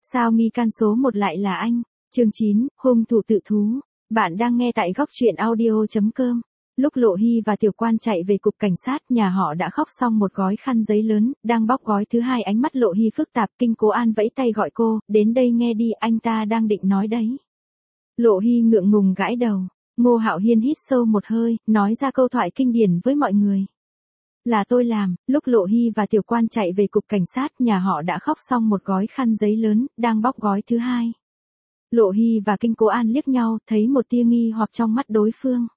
Sao nghi can số 1 lại là anh? Chương 9, hung thủ tự thú. Bạn đang nghe tại góc truyện audio.com. Lúc Lộ Hy và Tiểu Quan chạy về cục cảnh sát, nhà họ đã khóc xong một gói khăn giấy lớn, đang bóc gói thứ hai. Ánh mắt Lộ Hy phức tạp, Kinh Cố An vẫy tay gọi cô, đến đây nghe đi, anh ta đang định nói đấy. Lộ Hy ngượng ngùng gãi đầu. Ngô Hạo Hiên hít sâu một hơi, nói ra câu thoại kinh điển với mọi người. Là tôi làm. Lúc Lộ Hy và Tiểu Quan chạy về cục cảnh sát, nhà họ đã khóc xong một gói khăn giấy lớn, đang bóc gói thứ hai. Lộ Hy và Kinh Cố An liếc nhau, thấy một tia nghi hoặc trong mắt đối phương.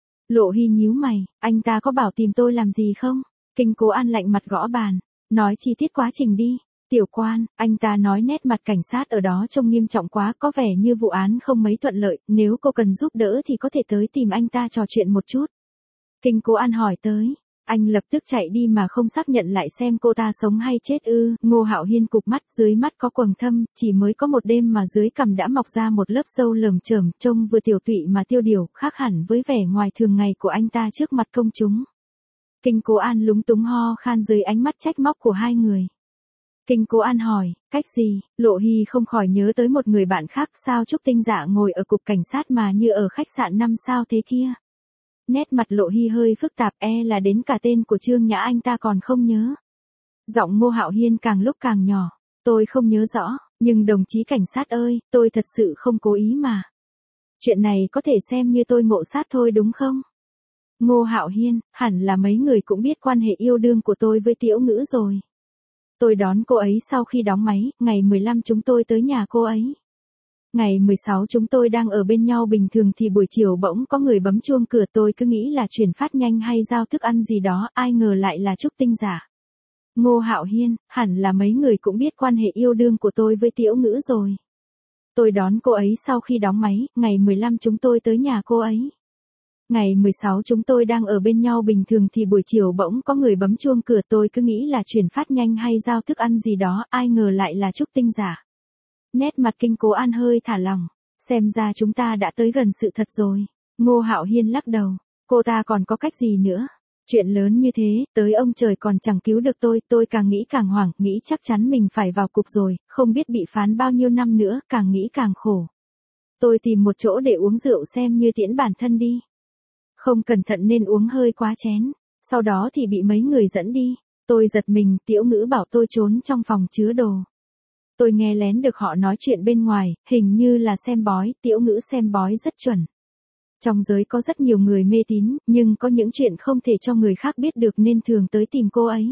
Lộ Hy nhíu mày, anh ta có bảo tìm tôi làm gì không? Kinh Cố An lạnh mặt gõ bàn, nói chi tiết quá trình đi. Tiểu Quan, anh ta nói nét mặt cảnh sát ở đó trông nghiêm trọng quá, có vẻ như vụ án không mấy thuận lợi, nếu cô cần giúp đỡ thì có thể tới tìm anh ta trò chuyện một chút. Kinh Cố An hỏi tới. Anh lập tức chạy đi mà không xác nhận lại xem cô ta sống hay chết ư? Ngô Hạo Hiên cụp mắt, dưới mắt có quầng thâm, chỉ mới có một đêm mà dưới cằm đã mọc ra một lớp râu lởm chởm, trông vừa tiểu tụy mà tiêu điều, khác hẳn với vẻ ngoài thường ngày của anh ta trước mặt công chúng. Kinh Cố An lúng túng ho khan dưới ánh mắt trách móc của hai người. Kinh Cố An hỏi, cách gì? Lộ Hy không khỏi nhớ tới một người bạn khác, sao Trúc Tinh Dạ ngồi ở cục cảnh sát mà như ở khách sạn 5 sao thế kia? Nét mặt Lộ Hy hơi phức tạp, là đến cả tên của Trương Nhã anh ta còn không nhớ. Giọng Ngô Hạo Hiên càng lúc càng nhỏ, tôi không nhớ rõ, nhưng đồng chí cảnh sát ơi, tôi thật sự không cố ý mà. Chuyện này có thể xem như tôi ngộ sát thôi đúng không? Ngô Hạo Hiên, hẳn là mấy người cũng biết quan hệ yêu đương của tôi với Tiểu Ngữ rồi. Tôi đón cô ấy sau khi đóng máy, ngày 15 chúng tôi tới nhà cô ấy. Ngày 16 chúng tôi đang ở bên nhau bình thường thì buổi chiều bỗng có người bấm chuông cửa, tôi cứ nghĩ là chuyển phát nhanh hay giao thức ăn gì đó, ai ngờ lại là Trúc Tinh Dạ. Ngô Hạo Hiên, hẳn là mấy người cũng biết quan hệ yêu đương của tôi với Tiểu Ngữ rồi. Tôi đón cô ấy sau khi đóng máy, ngày 15 chúng tôi tới nhà cô ấy. Ngày 16 chúng tôi đang ở bên nhau bình thường thì buổi chiều bỗng có người bấm chuông cửa, tôi cứ nghĩ là chuyển phát nhanh hay giao thức ăn gì đó, ai ngờ lại là Trúc Tinh Dạ. Nét mặt Kinh Cố An hơi thả lỏng, xem ra chúng ta đã tới gần sự thật rồi. Ngô Hạo Hiên lắc đầu, cô ta còn có cách gì nữa? Chuyện lớn như thế, tới ông trời còn chẳng cứu được tôi càng nghĩ càng hoảng, nghĩ chắc chắn mình phải vào cục rồi, không biết bị phán bao nhiêu năm nữa, càng nghĩ càng khổ. Tôi tìm một chỗ để uống rượu xem như tiễn bản thân đi. Không cẩn thận nên uống hơi quá chén, sau đó thì bị mấy người dẫn đi. Tôi giật mình, Tiểu Ngữ bảo tôi trốn trong phòng chứa đồ. Tôi nghe lén được họ nói chuyện bên ngoài, hình như là xem bói, Tiểu Ngữ xem bói rất chuẩn. Trong giới có rất nhiều người mê tín, nhưng có những chuyện không thể cho người khác biết được nên thường tới tìm cô ấy.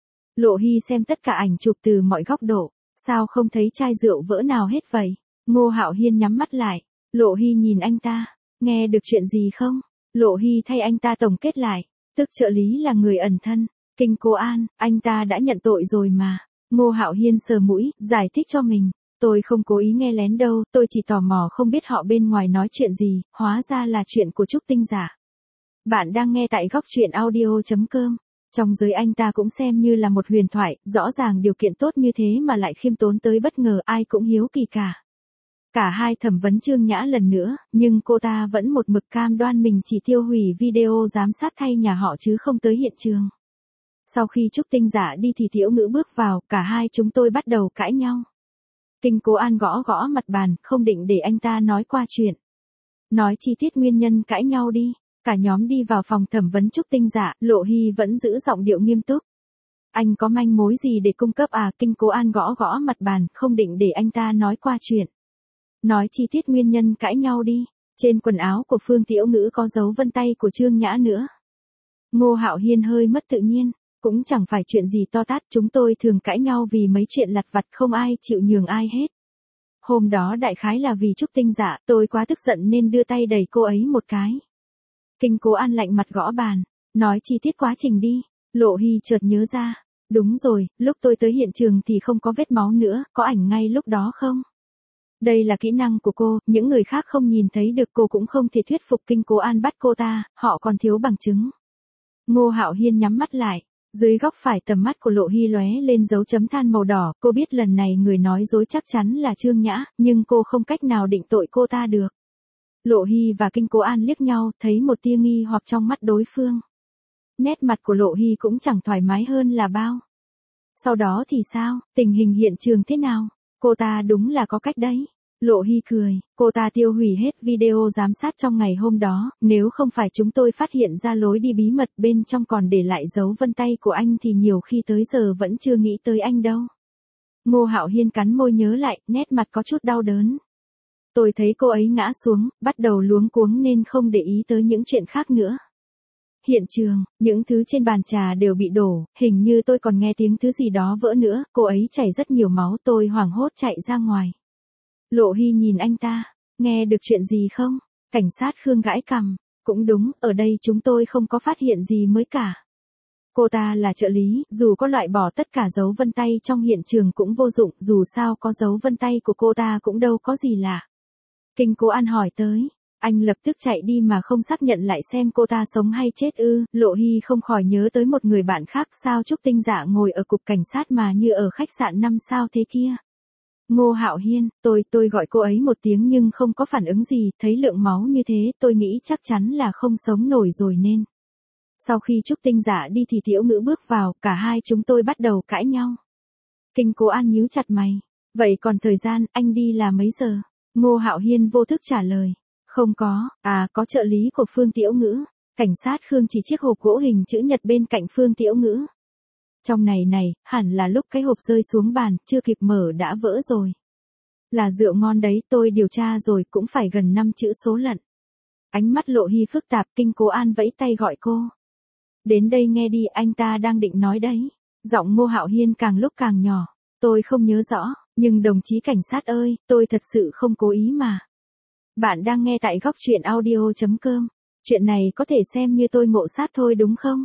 Lộ Hy xem tất cả ảnh chụp từ mọi góc độ, sao không thấy chai rượu vỡ nào hết vậy? Ngô Hạo Hiên nhắm mắt lại, Lộ Hy nhìn anh ta, nghe được chuyện gì không? Lộ Hy thay anh ta tổng kết lại, tức trợ lý là người ẩn thân. Kinh Cố An, anh ta đã nhận tội rồi mà. Ngô Hạo Hiên sờ mũi, giải thích cho mình. Tôi không cố ý nghe lén đâu, tôi chỉ tò mò không biết họ bên ngoài nói chuyện gì, hóa ra là chuyện của Trúc Tinh Dạ. Bạn đang nghe tại góc truyện audio.com. Trong giới anh ta cũng xem như là một huyền thoại, rõ ràng điều kiện tốt như thế mà lại khiêm tốn tới bất ngờ, ai cũng hiếu kỳ cả. Cả hai thẩm vấn Trương Nhã lần nữa, nhưng cô ta vẫn một mực cam đoan mình chỉ tiêu hủy video giám sát thay nhà họ chứ không tới hiện trường. Sau khi Trúc Tinh Dạ đi thì Tiểu Ngữ bước vào, cả hai chúng tôi bắt đầu cãi nhau. Kinh Cố An gõ gõ mặt bàn, không định để anh ta nói qua chuyện. Nói chi tiết nguyên nhân cãi nhau đi. Cả nhóm đi vào phòng thẩm vấn Trúc Tinh Dạ, Lộ Hy vẫn giữ giọng điệu nghiêm túc. Anh có manh mối gì để cung cấp à? Kinh Cố An gõ gõ mặt bàn, không định để anh ta nói qua chuyện. Nói chi tiết nguyên nhân cãi nhau đi. Trên quần áo của Phương Tiểu Ngữ có dấu vân tay của Trương Nhã nữa. Ngô Hạo Hiên hơi mất tự nhiên. Cũng chẳng phải chuyện gì to tát, chúng tôi thường cãi nhau vì mấy chuyện lặt vặt, không ai chịu nhường ai hết. Hôm đó đại khái là vì Trúc Tinh Dạ, tôi quá tức giận nên đưa tay đẩy cô ấy một cái. Kinh Cố An lạnh mặt gõ bàn, nói chi tiết quá trình đi. Lộ Hy chợt nhớ ra, đúng rồi, lúc tôi tới hiện trường thì không có vết máu nữa, có ảnh ngay lúc đó không? Đây là kỹ năng của cô, những người khác không nhìn thấy được, cô cũng không thể thuyết phục Kinh Cố An bắt cô ta, họ còn thiếu bằng chứng. Ngô Hạo Hiên nhắm mắt lại. Dưới góc phải tầm mắt của Lộ Hy lóe lên dấu chấm than màu đỏ, cô biết lần này người nói dối chắc chắn là Trương Nhã, nhưng cô không cách nào định tội cô ta được. Lộ Hy và Kinh Cố An liếc nhau, thấy một tia nghi hoặc trong mắt đối phương. Nét mặt của Lộ Hy cũng chẳng thoải mái hơn là bao. Sau đó thì sao, tình hình hiện trường thế nào? Cô ta đúng là có cách đấy. Lộ Hy cười, cô ta tiêu hủy hết video giám sát trong ngày hôm đó, nếu không phải chúng tôi phát hiện ra lối đi bí mật bên trong còn để lại dấu vân tay của anh thì nhiều khi tới giờ vẫn chưa nghĩ tới anh đâu. Ngô Hạo Hiên cắn môi nhớ lại, nét mặt có chút đau đớn. Tôi thấy cô ấy ngã xuống, bắt đầu luống cuống nên không để ý tới những chuyện khác nữa. Hiện trường, những thứ trên bàn trà đều bị đổ, hình như tôi còn nghe tiếng thứ gì đó vỡ nữa, cô ấy chảy rất nhiều máu, tôi hoảng hốt chạy ra ngoài. Lộ Hy nhìn anh ta, nghe được chuyện gì không? Cảnh sát Khương gãi cằm, cũng đúng, ở đây chúng tôi không có phát hiện gì mới cả. Cô ta là trợ lý, dù có loại bỏ tất cả dấu vân tay trong hiện trường cũng vô dụng, dù sao có dấu vân tay của cô ta cũng đâu có gì lạ. Kinh Cố An hỏi tới, anh lập tức chạy đi mà không xác nhận lại xem cô ta sống hay chết ư? Lộ Hy không khỏi nhớ tới một người bạn khác, sao Trúc Tinh Dạ ngồi ở cục cảnh sát mà như ở khách sạn 5 sao thế kia. Ngô Hạo Hiên, tôi gọi cô ấy một tiếng nhưng không có phản ứng gì, thấy lượng máu như thế tôi nghĩ chắc chắn là không sống nổi rồi nên. Sau khi Trúc Tinh Dạ đi thì Tiểu Ngữ bước vào, cả hai chúng tôi bắt đầu cãi nhau. Kinh Cố An nhíu chặt mày, vậy còn thời gian, anh đi là mấy giờ? Ngô Hạo Hiên vô thức trả lời, không có, có trợ lý của Phương Tiểu Ngữ. Cảnh sát Khương chỉ chiếc hộp gỗ hình chữ nhật bên cạnh Phương Tiểu Ngữ. Trong này, hẳn là lúc cái hộp rơi xuống bàn, chưa kịp mở đã vỡ rồi. Là rượu ngon đấy, tôi điều tra rồi, cũng phải gần 5 chữ số lận. Ánh mắt Lộ Hy phức tạp, Kinh Cố An vẫy tay gọi cô. Đến đây nghe đi, anh ta đang định nói đấy. Giọng Ngô Hạo Hiên càng lúc càng nhỏ. Tôi không nhớ rõ, nhưng đồng chí cảnh sát ơi, tôi thật sự không cố ý mà. Bạn đang nghe tại góc truyện audio.com. Chuyện này có thể xem như tôi ngộ sát thôi đúng không?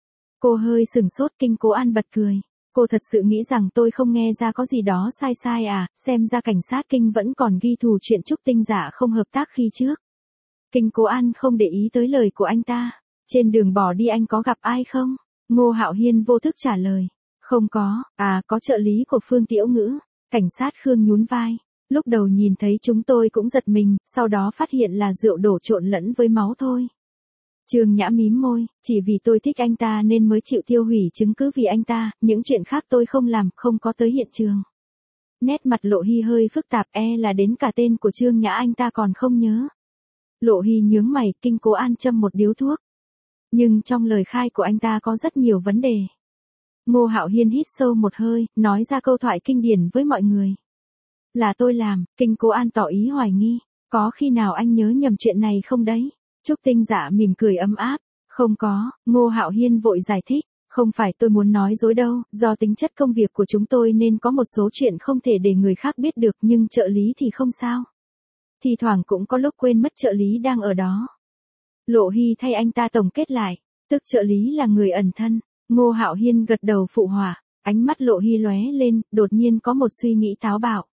Cô hơi sừng sốt, Kinh Cố An bật cười. Cô thật sự nghĩ rằng tôi không nghe ra có gì đó sai à, xem ra cảnh sát Kinh vẫn còn ghi thù chuyện Trúc Tinh Dạ không hợp tác khi trước. Kinh Cố An không để ý tới lời của anh ta. Trên đường bỏ đi anh có gặp ai không? Ngô Hạo Hiên vô thức trả lời. Không có, có trợ lý của Phương Tiểu Ngữ. Cảnh sát Khương nhún vai. Lúc đầu nhìn thấy chúng tôi cũng giật mình, sau đó phát hiện là rượu đổ trộn lẫn với máu thôi. Trương Nhã mím môi, chỉ vì tôi thích anh ta nên mới chịu tiêu hủy chứng cứ vì anh ta, những chuyện khác tôi không làm, không có tới hiện trường. Nét mặt Lộ Hy hơi phức tạp, là đến cả tên của Trương Nhã anh ta còn không nhớ. Lộ Hy nhướng mày, Kinh Cố An châm một điếu thuốc. Nhưng trong lời khai của anh ta có rất nhiều vấn đề. Ngô Hạo Hiên hít sâu một hơi, nói ra câu thoại kinh điển với mọi người. Là tôi làm, Kinh Cố An tỏ ý hoài nghi, có khi nào anh nhớ nhầm chuyện này không đấy? Trúc Tinh Dạ mỉm cười ấm áp, không có, Ngô Hạo Hiên vội giải thích, không phải tôi muốn nói dối đâu, do tính chất công việc của chúng tôi nên có một số chuyện không thể để người khác biết được nhưng trợ lý thì không sao. Thì thoảng cũng có lúc quên mất trợ lý đang ở đó. Lộ Hy thay anh ta tổng kết lại, tức trợ lý là người ẩn thân. Ngô Hạo Hiên gật đầu phụ họa, ánh mắt Lộ Hy lóe lên, đột nhiên có một suy nghĩ táo bạo.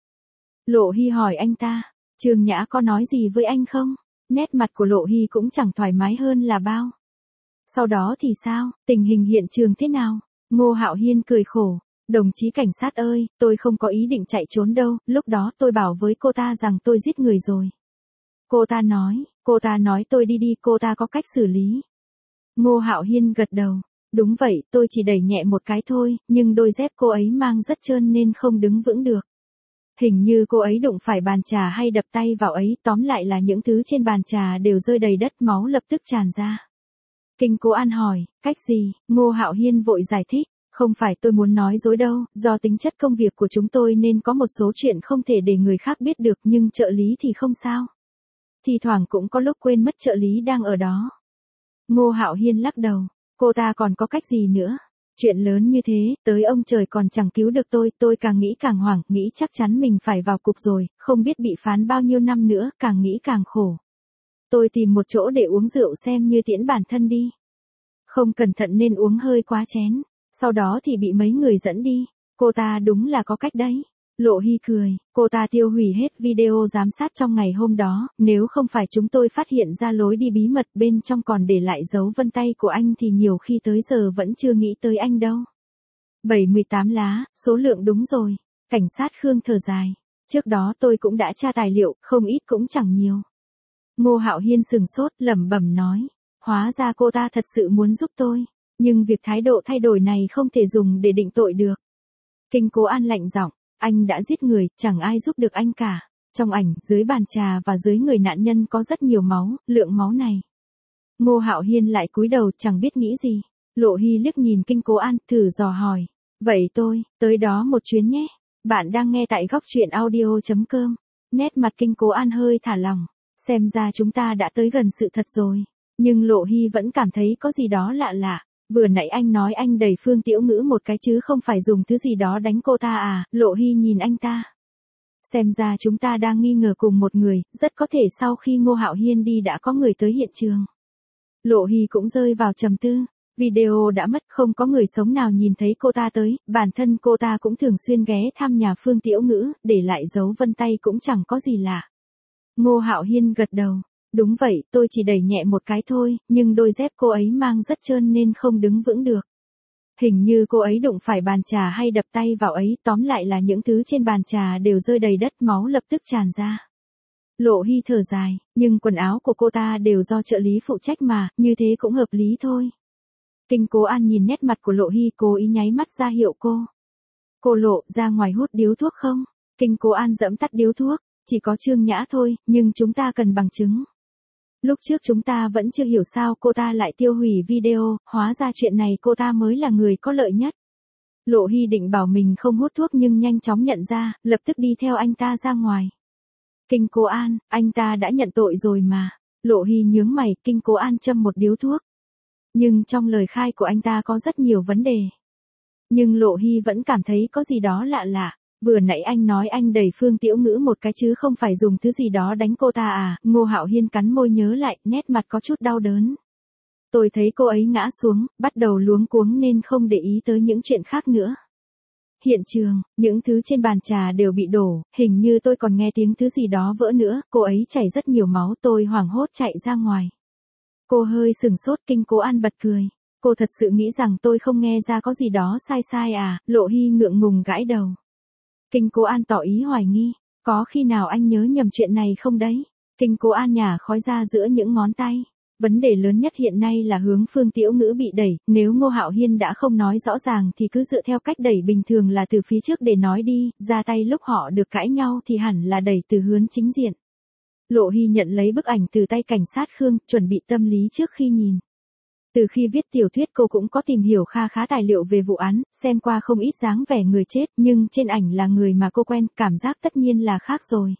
Lộ Hy hỏi anh ta, Trương Nhã có nói gì với anh không? Nét mặt của Lộ Hy cũng chẳng thoải mái hơn là bao. Sau đó thì sao, tình hình hiện trường thế nào? Ngô Hạo Hiên cười khổ, đồng chí cảnh sát ơi, tôi không có ý định chạy trốn đâu, lúc đó tôi bảo với cô ta rằng tôi giết người rồi. Cô ta nói tôi đi, cô ta có cách xử lý. Ngô Hạo Hiên gật đầu, đúng vậy, tôi chỉ đẩy nhẹ một cái thôi, nhưng đôi dép cô ấy mang rất trơn nên không đứng vững được. Hình như cô ấy đụng phải bàn trà hay đập tay vào ấy, tóm lại là những thứ trên bàn trà đều rơi đầy đất, máu lập tức tràn ra. Kinh Cố An hỏi, cách gì? Ngô Hạo Hiên vội giải thích, không phải tôi muốn nói dối đâu, do tính chất công việc của chúng tôi nên có một số chuyện không thể để người khác biết được nhưng trợ lý thì không sao. Thì thoảng cũng có lúc quên mất trợ lý đang ở đó. Ngô Hạo Hiên lắc đầu, cô ta còn có cách gì nữa? Chuyện lớn như thế, tới ông trời còn chẳng cứu được tôi càng nghĩ càng hoảng, nghĩ chắc chắn mình phải vào cục rồi, không biết bị phán bao nhiêu năm nữa, càng nghĩ càng khổ. Tôi tìm một chỗ để uống rượu xem như tiễn bản thân đi. Không cẩn thận nên uống hơi quá chén, sau đó thì bị mấy người dẫn đi. Cô ta đúng là có cách đấy. Lộ Hy cười, cô ta tiêu hủy hết video giám sát trong ngày hôm đó, nếu không phải chúng tôi phát hiện ra lối đi bí mật bên trong còn để lại dấu vân tay của anh thì nhiều khi tới giờ vẫn chưa nghĩ tới anh đâu. 78 lá, số lượng đúng rồi. Cảnh sát Khương thở dài. Trước đó tôi cũng đã tra tài liệu, không ít cũng chẳng nhiều. Ngô Hạo Hiên sừng sốt, lẩm bẩm nói. Hóa ra cô ta thật sự muốn giúp tôi. Nhưng việc thái độ thay đổi này không thể dùng để định tội được. Kinh Cố An lạnh giọng. Anh đã giết người, chẳng ai giúp được anh cả. Trong ảnh, dưới bàn trà và dưới người nạn nhân có rất nhiều máu, lượng máu này. Ngô Hạo Hiên lại cúi đầu chẳng biết nghĩ gì. Lộ Hy liếc nhìn Kinh Cố An, thử dò hỏi. Vậy tôi, tới đó một chuyến nhé. Bạn đang nghe tại góc truyện audio.com. Nét mặt Kinh Cố An hơi thả lỏng. Xem ra chúng ta đã tới gần sự thật rồi. Nhưng Lộ Hy vẫn cảm thấy có gì đó lạ lạ. Vừa nãy anh nói anh đẩy Phương Tiểu Ngữ một cái chứ không phải dùng thứ gì đó đánh cô ta à? Lộ Hy nhìn anh ta. Xem ra chúng ta đang nghi ngờ cùng một người, rất có thể sau khi Ngô Hạo Hiên đi đã có người tới hiện trường. Lộ Hy cũng rơi vào trầm tư. Video đã mất, không có người sống nào nhìn thấy cô ta tới, bản thân cô ta cũng thường xuyên ghé thăm nhà Phương Tiểu Ngữ, để lại dấu vân tay cũng chẳng có gì lạ. Ngô Hạo Hiên gật đầu. Đúng vậy, tôi chỉ đẩy nhẹ một cái thôi, nhưng đôi dép cô ấy mang rất trơn nên không đứng vững được. Hình như cô ấy đụng phải bàn trà hay đập tay vào ấy, tóm lại là những thứ trên bàn trà đều rơi đầy đất, máu lập tức tràn ra. Lộ Hy thở dài, nhưng quần áo của cô ta đều do trợ lý phụ trách mà, như thế cũng hợp lý thôi. Kinh Cố An nhìn nét mặt của Lộ Hy, cố ý nháy mắt ra hiệu cô. Cô Lộ, ra ngoài hút điếu thuốc không? Kinh Cố An giẫm tắt điếu thuốc, chỉ có Trương Nhã thôi, nhưng chúng ta cần bằng chứng. Lúc trước chúng ta vẫn chưa hiểu sao cô ta lại tiêu hủy video, hóa ra chuyện này cô ta mới là người có lợi nhất. Lộ Hy định bảo mình không hút thuốc nhưng nhanh chóng nhận ra, lập tức đi theo anh ta ra ngoài. Kinh Cố An, anh ta đã nhận tội rồi mà. Lộ Hy nhướng mày, Kinh Cố An châm một điếu thuốc. Nhưng trong lời khai của anh ta có rất nhiều vấn đề. Nhưng Lộ Hy vẫn cảm thấy có gì đó lạ lạ. Vừa nãy anh nói anh đẩy Phương Tiểu Ngữ một cái chứ không phải dùng thứ gì đó đánh cô ta à? Ngô Hạo Hiên cắn môi nhớ lại, nét mặt có chút đau đớn. Tôi thấy cô ấy ngã xuống, bắt đầu luống cuống nên không để ý tới những chuyện khác nữa. Hiện trường, những thứ trên bàn trà đều bị đổ, hình như tôi còn nghe tiếng thứ gì đó vỡ nữa, cô ấy chảy rất nhiều máu, tôi hoảng hốt chạy ra ngoài. Cô hơi sừng sốt, Kinh Cố An bật cười. Cô thật sự nghĩ rằng tôi không nghe ra có gì đó sai sai à? Lộ Hy ngượng ngùng gãi đầu. Kinh Cố An tỏ ý hoài nghi, có khi nào anh nhớ nhầm chuyện này không đấy? Kinh Cố An nhả khói ra giữa những ngón tay. Vấn đề lớn nhất hiện nay là hướng Phương Tiểu Ngữ bị đẩy, nếu Ngô Hạo Hiên đã không nói rõ ràng thì cứ dựa theo cách đẩy bình thường là từ phía trước để nói đi, ra tay lúc họ được cãi nhau thì hẳn là đẩy từ hướng chính diện. Lộ Hy nhận lấy bức ảnh từ tay cảnh sát Khương, chuẩn bị tâm lý trước khi nhìn. Từ khi viết tiểu thuyết cô cũng có tìm hiểu kha khá tài liệu về vụ án, xem qua không ít dáng vẻ người chết, nhưng trên ảnh là người mà cô quen, cảm giác tất nhiên là khác rồi.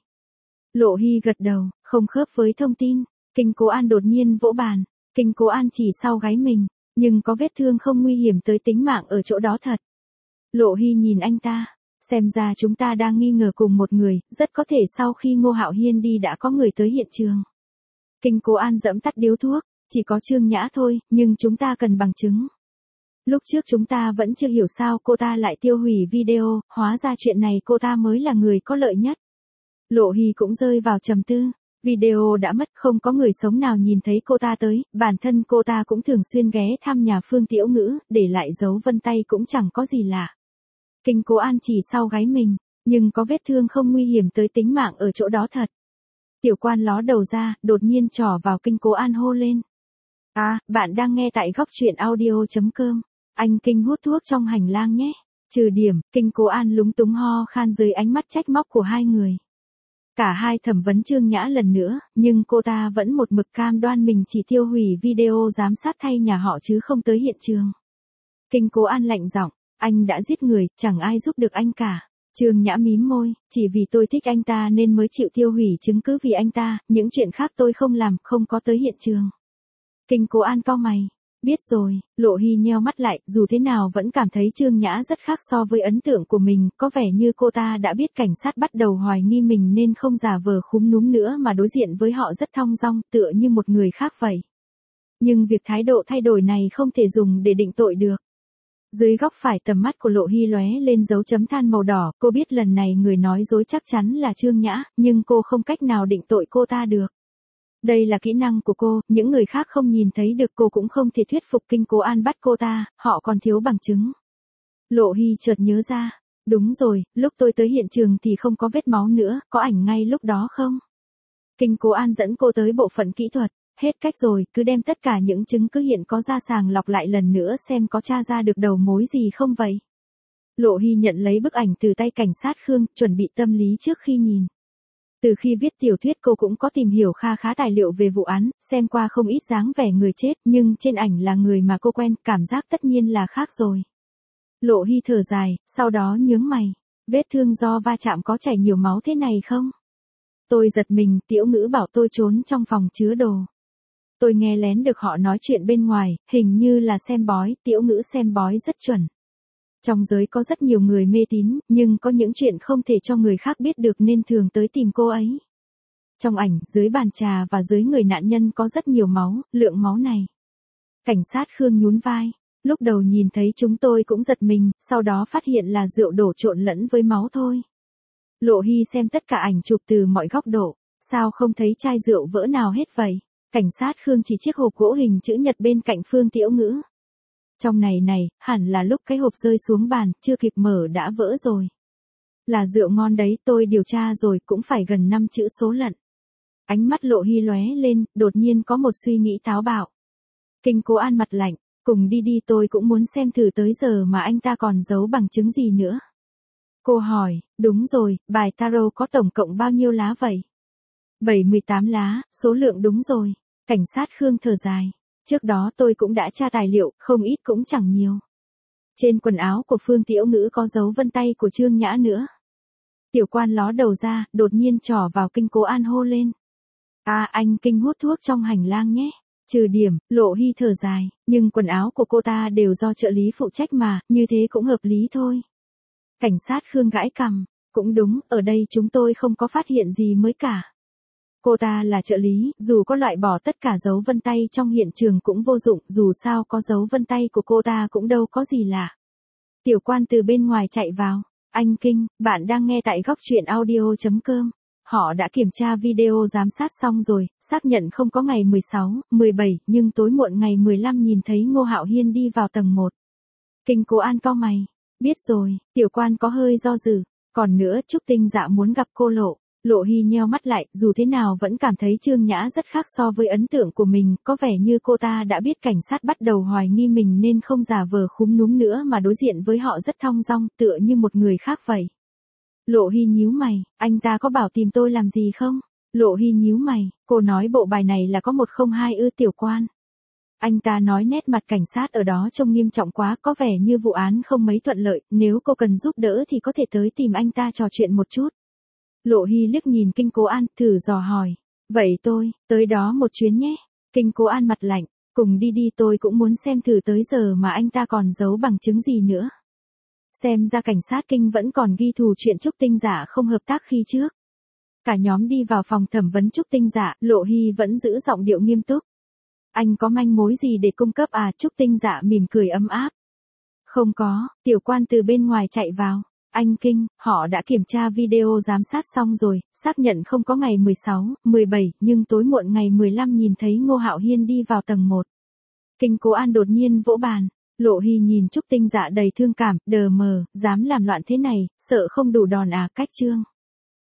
Lộ Hy gật đầu, không khớp với thông tin. Kinh Cố An đột nhiên vỗ bàn. Kinh Cố An chỉ sau gáy mình, nhưng có vết thương không nguy hiểm tới tính mạng ở chỗ đó thật. Lộ Hy nhìn anh ta, xem ra chúng ta đang nghi ngờ cùng một người, rất có thể sau khi Ngô Hạo Hiên đi đã có người tới hiện trường. Kinh Cố An giẫm tắt điếu thuốc, chỉ có Trương Nhã thôi, nhưng chúng ta cần bằng chứng. Lúc trước chúng ta vẫn chưa hiểu sao cô ta lại tiêu hủy video, hóa ra chuyện này cô ta mới là người có lợi nhất. Lộ Hy cũng rơi vào trầm tư. Video đã mất, không có người sống nào nhìn thấy cô ta tới, bản thân cô ta cũng thường xuyên ghé thăm nhà Phương Tiểu Ngữ, để lại dấu vân tay cũng chẳng có gì lạ. Kinh Cố An chỉ sau gáy mình, nhưng có vết thương không nguy hiểm tới tính mạng ở chỗ đó thật. Tiểu Quan ló đầu ra, đột nhiên trỏ vào Kinh Cố An hô lên. À, bạn đang nghe tại góc truyện audio.com. Anh Kinh hút thuốc trong hành lang nhé. Trừ điểm, Kinh Cố An lúng túng ho khan dưới ánh mắt trách móc của hai người. Cả hai thẩm vấn Trương Nhã lần nữa, nhưng cô ta vẫn một mực cam đoan mình chỉ tiêu hủy video giám sát thay nhà họ chứ không tới hiện trường. Kinh Cố An lạnh giọng, anh đã giết người, chẳng ai giúp được anh cả. Trương Nhã mím môi, chỉ vì tôi thích anh ta nên mới chịu tiêu hủy chứng cứ vì anh ta, những chuyện khác tôi không làm, không có tới hiện trường. Kinh Cố An cau mày. Biết rồi, Lộ Hy nheo mắt lại, dù thế nào vẫn cảm thấy Trương Nhã rất khác so với ấn tượng của mình, có vẻ như cô ta đã biết cảnh sát bắt đầu hoài nghi mình nên không giả vờ khúm núm nữa mà đối diện với họ rất thong dong, tựa như một người khác vậy. Nhưng việc thái độ thay đổi này không thể dùng để định tội được. Dưới góc phải tầm mắt của Lộ Hy lóe lên dấu chấm than màu đỏ, cô biết lần này người nói dối chắc chắn là Trương Nhã, nhưng cô không cách nào định tội cô ta được. Đây là kỹ năng của cô, những người khác không nhìn thấy được, cô cũng không thể thuyết phục Kinh Cố An bắt cô ta, họ còn thiếu bằng chứng. Lộ Hy chợt nhớ ra, đúng rồi, lúc tôi tới hiện trường thì không có vết máu nữa, có ảnh ngay lúc đó không? Kinh Cố An dẫn cô tới bộ phận kỹ thuật, hết cách rồi, cứ đem tất cả những chứng cứ hiện có ra sàng lọc lại lần nữa xem có tra ra được đầu mối gì không vậy. Lộ Hy nhận lấy bức ảnh từ tay cảnh sát Khương, chuẩn bị tâm lý trước khi nhìn. Từ khi viết tiểu thuyết cô cũng có tìm hiểu kha khá tài liệu về vụ án, xem qua không ít dáng vẻ người chết, nhưng trên ảnh là người mà cô quen, cảm giác tất nhiên là khác rồi. Lộ Hy thở dài, sau đó nhướng mày. Vết thương do va chạm có chảy nhiều máu thế này không? Tôi giật mình, Tiểu Ngữ bảo tôi trốn trong phòng chứa đồ. Tôi nghe lén được họ nói chuyện bên ngoài, hình như là xem bói, Tiểu Ngữ xem bói rất chuẩn. Trong giới có rất nhiều người mê tín, nhưng có những chuyện không thể cho người khác biết được nên thường tới tìm cô ấy. Trong ảnh, dưới bàn trà và dưới người nạn nhân có rất nhiều máu, lượng máu này. Cảnh sát Khương nhún vai. Lúc đầu nhìn thấy chúng tôi cũng giật mình, sau đó phát hiện là rượu đổ trộn lẫn với máu thôi. Lộ Hy xem tất cả ảnh chụp từ mọi góc độ, sao không thấy chai rượu vỡ nào hết vậy? Cảnh sát Khương chỉ chiếc hộp gỗ hình chữ nhật bên cạnh Phương Tiểu Ngữ. Trong này, hẳn là lúc cái hộp rơi xuống bàn, chưa kịp mở đã vỡ rồi. Là rượu ngon đấy, tôi điều tra rồi, cũng phải gần 5 chữ số lận. Ánh mắt Lộ Hy lóe lên, đột nhiên có một suy nghĩ táo bạo. Kinh Cố An mặt lạnh, cùng đi tôi cũng muốn xem thử tới giờ mà anh ta còn giấu bằng chứng gì nữa. Cô hỏi, đúng rồi, bài tarot có tổng cộng bao nhiêu lá vậy? 78 lá, số lượng đúng rồi. Cảnh sát Khương thở dài. Trước đó tôi cũng đã tra tài liệu, không ít cũng chẳng nhiều. Trên quần áo của Phương Tiểu Ngữ có dấu vân tay của Trương Nhã nữa. Tiểu quan ló đầu ra, đột nhiên trỏ vào Kinh Cố An hô lên. Anh Kinh hút thuốc trong hành lang nhé. Trừ điểm, Lộ Hy thở dài, nhưng quần áo của cô ta đều do trợ lý phụ trách mà, như thế cũng hợp lý thôi. Cảnh sát Khương gãi cằm, cũng đúng, ở đây chúng tôi không có phát hiện gì mới cả. Cô ta là trợ lý, dù có loại bỏ tất cả dấu vân tay trong hiện trường cũng vô dụng, dù sao có dấu vân tay của cô ta cũng đâu có gì lạ. Tiểu quan từ bên ngoài chạy vào, anh Kinh, bạn đang nghe tại góc truyện audio.com. Họ đã kiểm tra video giám sát xong rồi, xác nhận không có ngày 16, 17, nhưng tối muộn ngày 15 nhìn thấy Ngô Hạo Hiên đi vào tầng 1. Kinh Cố An cau mày, biết rồi, tiểu quan có hơi do dự, còn nữa Trúc Tinh Dạ muốn gặp cô Lộ. Lộ Hy nheo mắt lại, dù thế nào vẫn cảm thấy Trương Nhã rất khác so với ấn tượng của mình, có vẻ như cô ta đã biết cảnh sát bắt đầu hoài nghi mình nên không giả vờ khúm núm nữa mà đối diện với họ rất thong dong, tựa như một người khác vậy. Lộ Hy nhíu mày, anh ta có bảo tìm tôi làm gì không? Lộ Hy nhíu mày, cô nói bộ bài này là có 102 tiểu quan. Anh ta nói nét mặt cảnh sát ở đó trông nghiêm trọng quá, có vẻ như vụ án không mấy thuận lợi, nếu cô cần giúp đỡ thì có thể tới tìm anh ta trò chuyện một chút. Lộ Hy liếc nhìn Kinh Cố An, thử dò hỏi. Vậy tôi, tới đó một chuyến nhé. Kinh Cố An mặt lạnh, cùng đi tôi cũng muốn xem thử tới giờ mà anh ta còn giấu bằng chứng gì nữa. Xem ra cảnh sát Kinh vẫn còn ghi thù chuyện Trúc Tinh Dạ không hợp tác khi trước. Cả nhóm đi vào phòng thẩm vấn Trúc Tinh Dạ, Lộ Hy vẫn giữ giọng điệu nghiêm túc. Anh có manh mối gì để cung cấp à? Trúc Tinh Dạ mỉm cười ấm áp. Không có, tiểu quan từ bên ngoài chạy vào. Anh Kinh, họ đã kiểm tra video giám sát xong rồi, xác nhận không có ngày 16, 17, nhưng tối muộn ngày 15 nhìn thấy Ngô Hạo Hiên đi vào tầng 1. Kinh Cố An đột nhiên vỗ bàn. Lộ Hy nhìn Trúc Tinh Dạ đầy thương cảm, đờ mờ, dám làm loạn thế này, sợ không đủ đòn à? Cách Trương